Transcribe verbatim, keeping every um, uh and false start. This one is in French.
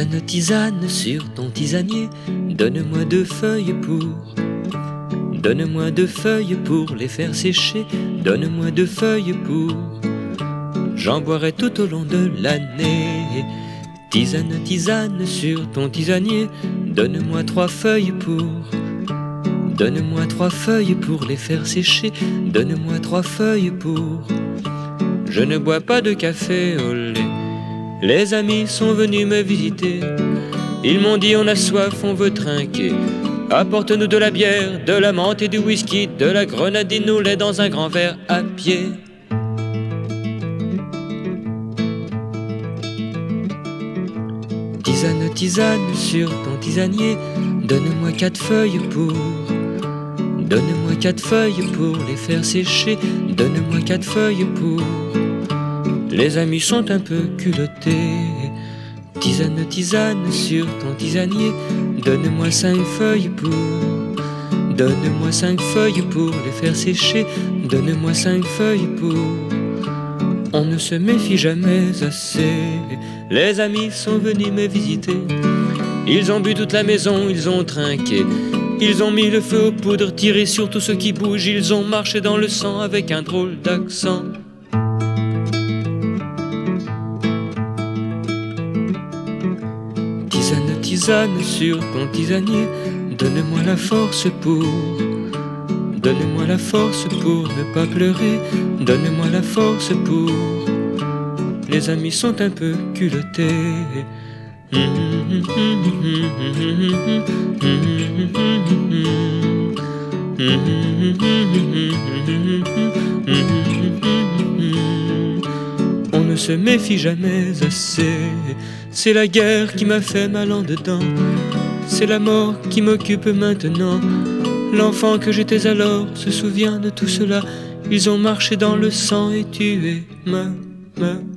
Tisane, tisane sur ton tisanier, donne-moi deux feuilles pour. Donne-moi deux feuilles pour les faire sécher, donne-moi deux feuilles pour. J'en boirai tout au long de l'année. Tisane, tisane sur ton tisanier, donne-moi trois feuilles pour. Donne-moi trois feuilles pour les faire sécher, donne-moi trois feuilles pour. Je ne bois pas de café au lait, les amis sont venus me visiter. Ils m'ont dit on a soif, on veut trinquer. Apporte-nous de la bière, de la menthe et du whisky, de la grenadine au lait dans un grand verre à pied. Tisane, tisane sur ton tisanier, donne-moi quatre feuilles pour. Donne-moi quatre feuilles pour les faire sécher, donne-moi quatre feuilles pour. Les amis sont un peu culottés. Tisane, tisane sur ton tisanier, donne-moi cinq feuilles pour. Donne-moi cinq feuilles pour les faire sécher, donne-moi cinq feuilles pour. On ne se méfie jamais assez, les amis sont venus me visiter. Ils ont bu toute la maison, ils ont trinqué. Ils ont mis le feu aux poudres, tiré sur tout ce qui bouge. Ils ont marché dans le sang avec un drôle d'accent. Tisane, tisane sur ton tisanier, donne-moi la force pour. Donne-moi la force pour ne pas pleurer, donne-moi la force pour. Les amis sont un peu culottés. On ne se méfie jamais assez. C'est la guerre qui m'a fait mal en dedans. C'est la mort qui m'occupe maintenant. L'enfant que j'étais alors se souvient de tout cela. Ils ont marché dans le sang et tué ma, ma